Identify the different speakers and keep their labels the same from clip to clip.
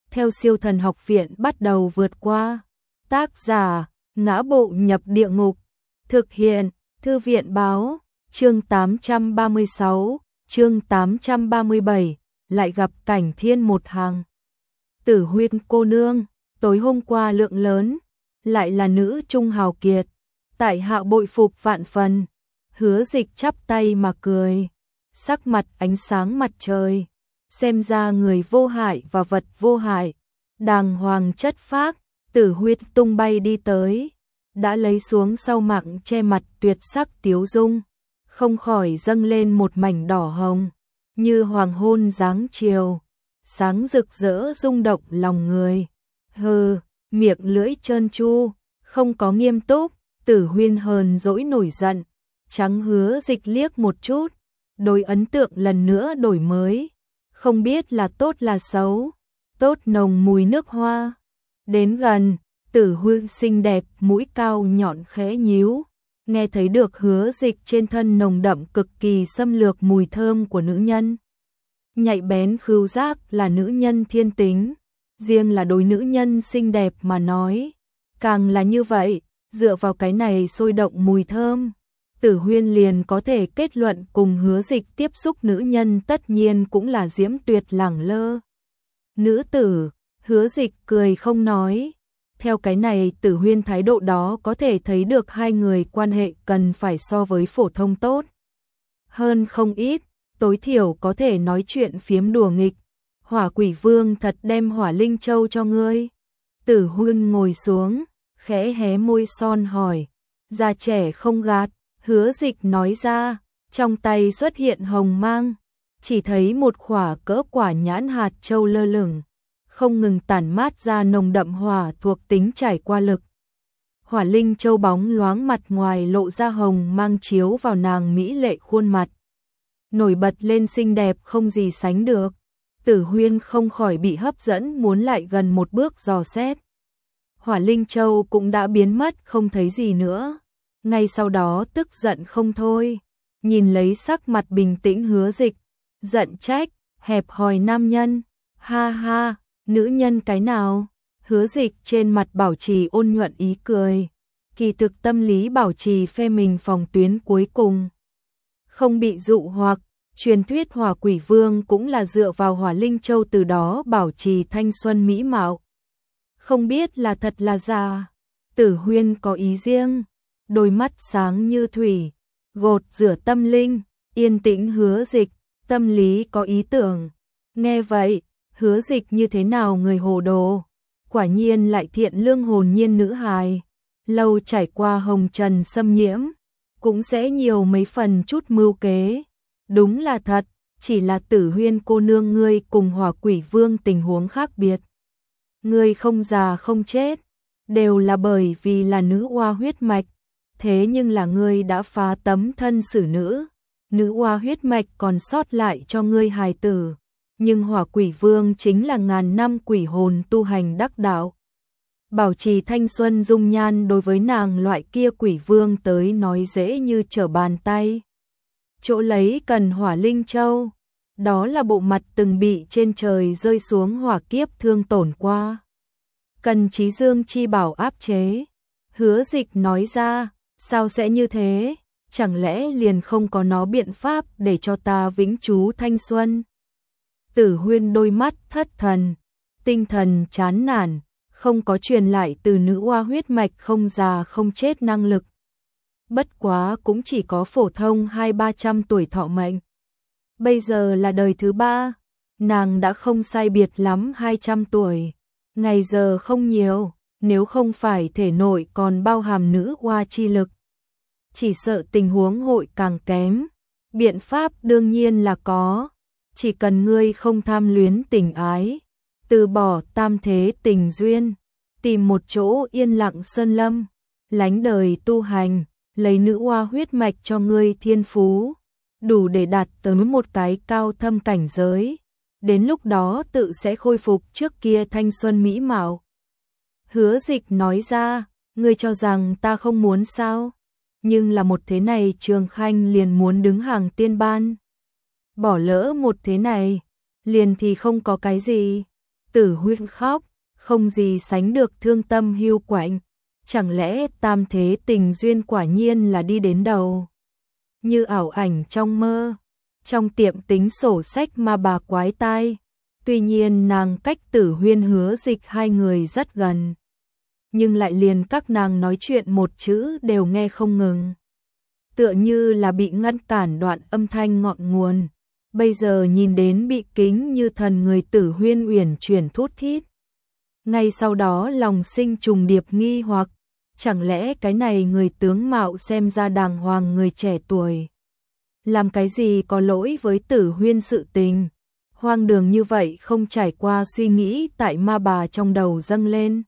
Speaker 1: theo Siêu Thần Học Viện bắt đầu vượt qua. Tác giả: Ngã Bộ Nhập Địa Ngục. Thực hiện: Thư viện báo. Chương 836, chương 837, lại gặp cảnh thiên một hàng. Tử Huyên cô nương, tối hôm qua lượng lớn, lại là nữ trung hào kiệt. Tại hạ bội phục vạn phần. Hứa Dịch chắp tay mà cười, sắc mặt ánh sáng mặt trời. Xem ra người vô hại và vật vô hại, đàng hoàng chất phác. Tử Huyên tung bay đi tới, đã lấy xuống sau mạng che mặt tuyệt sắc tiếu dung, không khỏi dâng lên một mảnh đỏ hồng, như hoàng hôn dáng chiều, sáng rực rỡ rung động lòng người. Hừ, miệng lưỡi trơn tru, không có nghiêm túc. Tử Huyên hờn dỗi nổi giận, trắng Hứa Dịch liếc một chút, đối ấn tượng lần nữa đổi mới, không biết là tốt là xấu. Tốt nồng mùi nước hoa. Đến gần, Tử Huyên xinh đẹp, mũi cao nhọn khẽ nhíu, nghe thấy được Hứa Dịch trên thân nồng đậm cực kỳ xâm lược mùi thơm của nữ nhân. Nhạy bén khứu giác là nữ nhân thiên tính, riêng là đối nữ nhân xinh đẹp mà nói, càng là như vậy. Dựa vào cái này sôi động mùi thơm, Tử Huyên liền có thể kết luận cùng Hứa Dịch tiếp xúc nữ nhân tất nhiên cũng là diễm tuyệt lẳng lơ. Nữ tử, Hứa Dịch cười không nói. Theo cái này Tử Huyên thái độ đó có thể thấy được hai người quan hệ cần phải so với phổ thông tốt hơn không ít, tối thiểu có thể nói chuyện phiếm đùa nghịch. Hỏa Quỷ Vương thật đem Hỏa Linh Châu cho ngươi? Tử Huyên ngồi xuống, khẽ hé môi son hỏi. Già trẻ không gạt, Hứa Dịch nói ra, trong tay xuất hiện hồng mang, chỉ thấy một khỏa cỡ quả nhãn hạt châu lơ lửng, không ngừng tản mát ra nồng đậm hỏa thuộc tính trải qua lực. Hỏa Linh Châu bóng loáng, mặt ngoài lộ ra hồng mang chiếu vào nàng mỹ lệ khuôn mặt, nổi bật lên xinh đẹp không gì sánh được. Tử Huyên không khỏi bị hấp dẫn, muốn lại gần một bước dò xét. Hỏa Linh Châu cũng đã biến mất không thấy gì nữa. Ngay sau đó tức giận không thôi, nhìn lấy sắc mặt bình tĩnh Hứa Dịch, giận trách, hẹp hòi nam nhân. Ha ha, nữ nhân cái nào? Hứa Dịch trên mặt bảo trì ôn nhuận ý cười, kỳ thực tâm lý bảo trì phe mình phòng tuyến cuối cùng, không bị dụ hoặc. Truyền thuyết Hỏa Quỷ Vương cũng là dựa vào Hỏa Linh Châu từ đó bảo trì thanh xuân mỹ mạo. Không biết là thật là giả. Tử Huyên có ý riêng, đôi mắt sáng như thủy, gột rửa tâm linh. Yên tĩnh Hứa Dịch, tâm lý có ý tưởng. Nghe vậy, Hứa Dịch như thế nào người hồ đồ, quả nhiên lại thiện lương hồn nhiên nữ hài. Lâu trải qua hồng trần xâm nhiễm, cũng sẽ nhiều mấy phần chút mưu kế. Đúng là thật, chỉ là Tử Huyên cô nương ngươi cùng Hỏa Quỷ Vương tình huống khác biệt. Ngươi không già không chết, đều là bởi vì là nữ oa huyết mạch. Thế nhưng là ngươi đã phá tấm thân xử nữ, nữ oa huyết mạch còn sót lại cho ngươi hài tử. Nhưng Hỏa Quỷ Vương chính là ngàn năm quỷ hồn tu hành đắc đạo, bảo trì thanh xuân dung nhan, đối với nàng loại kia quỷ vương tới nói dễ như trở bàn tay. Chỗ lấy cần Hỏa Linh Châu, đó là bộ mặt từng bị trên trời rơi xuống hỏa kiếp thương tổn qua, cần Chí Dương chi bảo áp chế. Hứa Dịch nói ra, sao sẽ như thế? Chẳng lẽ liền không có nó biện pháp để cho ta vĩnh trú thanh xuân? Tử Huyên đôi mắt thất thần, tinh thần chán nản, không có truyền lại từ nữ oa huyết mạch không già không chết năng lực. Bất quá cũng chỉ có phổ thông 200-300 tuổi thọ mệnh. Bây giờ là đời thứ 3, nàng đã không sai biệt lắm 200 tuổi. Ngày giờ không nhiều, nếu không phải thể nội còn bao hàm nữ oa chi lực, chỉ sợ tình huống hội càng kém. Biện pháp đương nhiên là có, chỉ cần ngươi không tham luyến tình ái, từ bỏ tam thế tình duyên, tìm một chỗ yên lặng sơn lâm, lánh đời tu hành, lấy nữ oa huyết mạch cho ngươi thiên phú, đủ để đạt tới một cái cao thâm cảnh giới. Đến lúc đó tự sẽ khôi phục trước kia thanh xuân mỹ mạo. Hứa Dịch nói ra, ngươi cho rằng ta không muốn sao? Nhưng là một thế này Trường Khanh liền muốn đứng hàng tiên ban. Bỏ lỡ một thế này, liền thì không có cái gì. Tử Huyên khóc, không gì sánh được thương tâm hiu quạnh. Chẳng lẽ tam thế tình duyên quả nhiên là đi đến đầu? Như ảo ảnh trong mơ, trong tiệm tính sổ sách mà bà quái tai. Tuy nhiên nàng cách Tử Huyên Hứa Dịch hai người rất gần, nhưng lại liền các nàng nói chuyện một chữ đều nghe không ngừng. Tựa như là bị ngăn cản đoạn âm thanh ngọn nguồn. Bây giờ nhìn đến bị kính như thần người Tử Huyên uyển chuyển thút thít. Ngay sau đó lòng sinh trùng điệp nghi hoặc, chẳng lẽ cái này người tướng mạo xem ra đàng hoàng người trẻ tuổi, làm cái gì có lỗi với Tử Huyên sự tình. Hoang đường như vậy không trải qua suy nghĩ tại ma bà trong đầu dâng lên.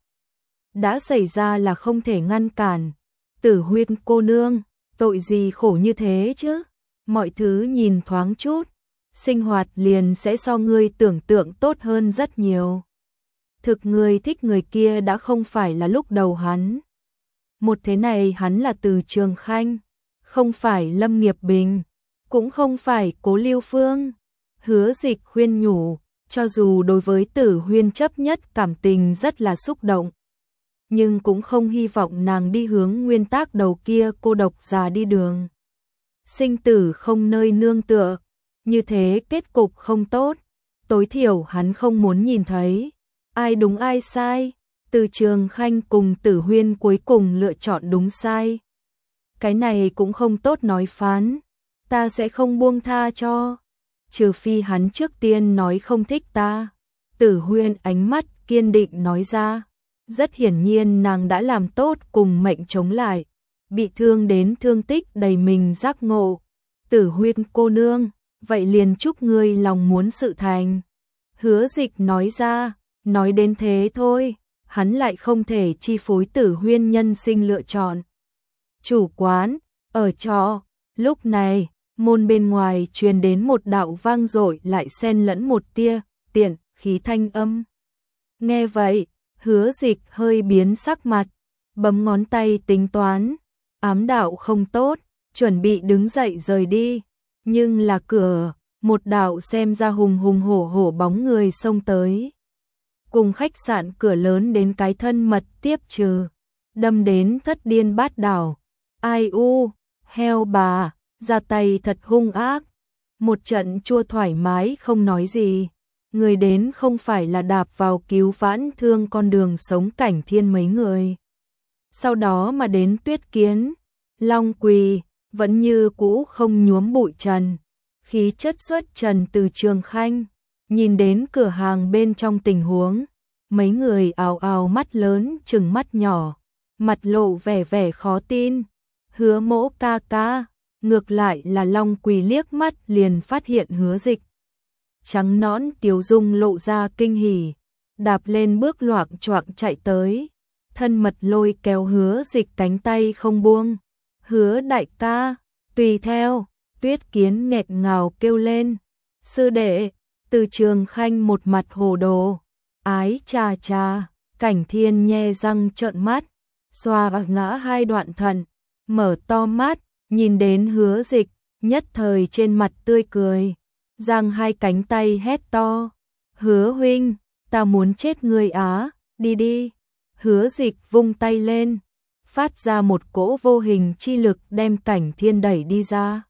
Speaker 1: Đã xảy ra là không thể ngăn cản. Tử Huyên cô nương, tội gì khổ như thế chứ? Mọi thứ nhìn thoáng chút, sinh hoạt liền sẽ so ngươi tưởng tượng tốt hơn rất nhiều. Thực ngươi thích người kia đã không phải là lúc đầu hắn. Một thế này hắn là Từ Trường Khanh, không phải Lâm Nghiệp Bình, cũng không phải Cố Lưu Phương. Hứa Dịch khuyên nhủ, cho dù đối với Tử Huyên chấp nhất cảm tình rất là xúc động, nhưng cũng không hy vọng nàng đi hướng nguyên tắc đầu kia cô độc già đi đường. Sinh tử không nơi nương tựa, như thế kết cục không tốt, tối thiểu hắn không muốn nhìn thấy. Ai đúng ai sai, Từ Trường Khanh cùng Tử Huyên cuối cùng lựa chọn đúng sai. Cái này cũng không tốt nói phán, ta sẽ không buông tha cho, trừ phi hắn trước tiên nói không thích ta. Tử Huyên ánh mắt kiên định nói ra. Rất hiển nhiên nàng đã làm tốt cùng mệnh chống lại, bị thương đến thương tích đầy mình giác ngộ. Tử Huyên cô nương, vậy liền chúc ngươi lòng muốn sự thành. Hứa Dịch nói ra, nói đến thế thôi, hắn lại không thể chi phối Tử Huyên nhân sinh lựa chọn. Chủ quán, ở trọ, lúc này, môn bên ngoài truyền đến một đạo vang dội lại xen lẫn một tia tiện khí thanh âm. Nghe vậy, Hứa Dịch hơi biến sắc mặt, bấm ngón tay tính toán, ám đạo không tốt, chuẩn bị đứng dậy rời đi, nhưng là cửa, một đạo xem ra hùng hùng hổ hổ bóng người xông tới. Cùng khách sạn cửa lớn đến cái thân mật tiếp trừ, đâm đến thất điên bát đảo. Ai u, heo bà, ra tay thật hung ác. Một trận chua thoải mái không nói gì. Người đến không phải là đạp vào cứu vãn thương con đường sống Cảnh Thiên mấy người. Sau đó mà đến Tuyết Kiến, Long Quỳ, vẫn như cũ không nhuốm bụi trần. Khí chất xuất trần Từ Trường Khanh, nhìn đến cửa hàng bên trong tình huống, mấy người ào ào mắt lớn trừng mắt nhỏ, mặt lộ vẻ vẻ khó tin. Hứa Mỗ ca ca, ngược lại là Long Quỳ liếc mắt liền phát hiện Hứa Dịch. Trắng nõn tiếu dung lộ ra kinh hỉ, đạp lên bước loạng choạng chạy tới, thân mật lôi kéo Hứa Dịch cánh tay không buông. Hứa đại ca, tùy theo. Tuyết Kiến nghẹt ngào kêu lên, sư đệ. Từ Trường Khanh một mặt hồ đồ, ái chà chà. Cảnh Thiên nhe răng trợn mắt, xoa ngã hai đoạn thận, mở to mắt, nhìn đến Hứa Dịch, nhất thời trên mặt tươi cười, giang hai cánh tay hét to, Hứa huynh, ta muốn chết ngươi á, đi đi. Hứa Dịch vung tay lên, phát ra một cỗ vô hình chi lực đem Cảnh Thiên đẩy đi ra.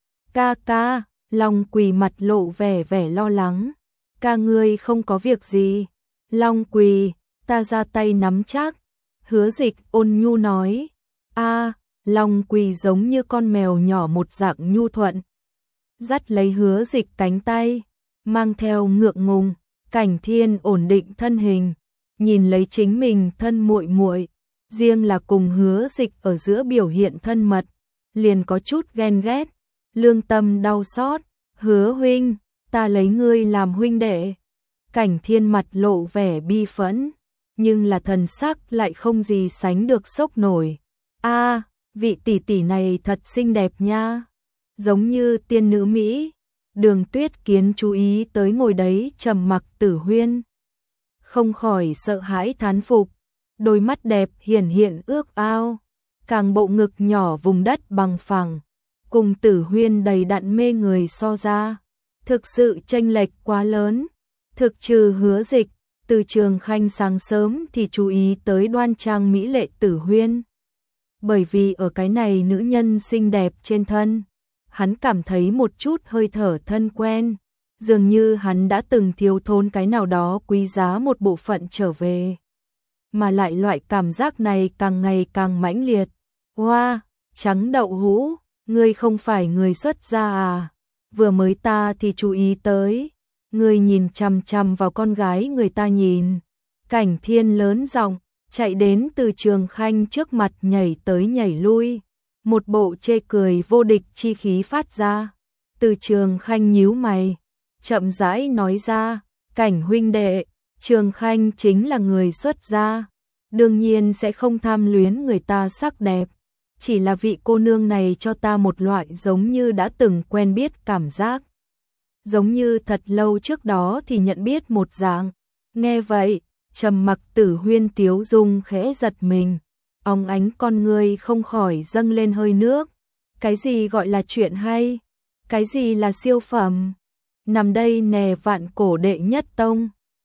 Speaker 1: Ca ca, Long Quỳ mặt lộ vẻ vẻ lo lắng, ca ngươi không có việc gì. Long Quỳ, ta ra tay nắm chắc. Hứa Dịch ôn nhu nói. A, Long Quỳ giống như con mèo nhỏ một dạng nhu thuận, dắt lấy Hứa Dịch cánh tay, mang theo ngượng ngùng. Cảnh Thiên ổn định thân hình, nhìn lấy chính mình thân muội muội, riêng là cùng Hứa Dịch ở giữa biểu hiện thân mật, liền có chút ghen ghét, lương tâm đau xót. Hứa huynh, ta lấy ngươi làm huynh đệ. Cảnh Thiên mặt lộ vẻ bi phẫn, nhưng là thần sắc lại không gì sánh được sốc nổi. A, vị tỷ tỷ này thật xinh đẹp nha, giống như tiên nữ Mỹ. Đường Tuyết Kiến chú ý tới ngồi đấy trầm mặc Tử Huyên, không khỏi sợ hãi thán phục, đôi mắt đẹp hiển hiện ước ao, càng bộ ngực nhỏ vùng đất bằng phẳng, cùng Tử Huyên đầy đặn mê người so ra, thực sự chênh lệch quá lớn. Thực trừ Hứa Dịch, Từ Trường Khanh sáng sớm thì chú ý tới đoan trang mỹ lệ Tử Huyên. Bởi vì ở cái này nữ nhân xinh đẹp trên thân, hắn cảm thấy một chút hơi thở thân quen, dường như hắn đã từng thiếu thốn cái nào đó quý giá một bộ phận trở về. Mà lại loại cảm giác này càng ngày càng mãnh liệt. Hoa, trắng đậu hũ, ngươi không phải người xuất gia à? Vừa mới ta thì chú ý tới, ngươi nhìn chằm chằm vào con gái người ta nhìn. Cảnh Thiên lớn giọng, chạy đến Từ Trường Khanh trước mặt nhảy tới nhảy lui, một bộ chê cười vô địch chi khí phát ra. Từ Trường Khanh nhíu mày, chậm rãi nói ra, Cảnh huynh đệ, Trường Khanh chính là người xuất gia, đương nhiên sẽ không tham luyến người ta sắc đẹp, chỉ là vị cô nương này cho ta một loại giống như đã từng quen biết cảm giác. Giống như thật lâu trước đó thì nhận biết một dạng. Nghe vậy, trầm mặc Tử Huyên tiếu dung khẽ giật mình, óng ánh con ngươi không khỏi dâng lên hơi nước. Cái gì gọi là chuyện hay? Cái gì là siêu phẩm? Nằm đây nè vạn cổ đệ nhất tông.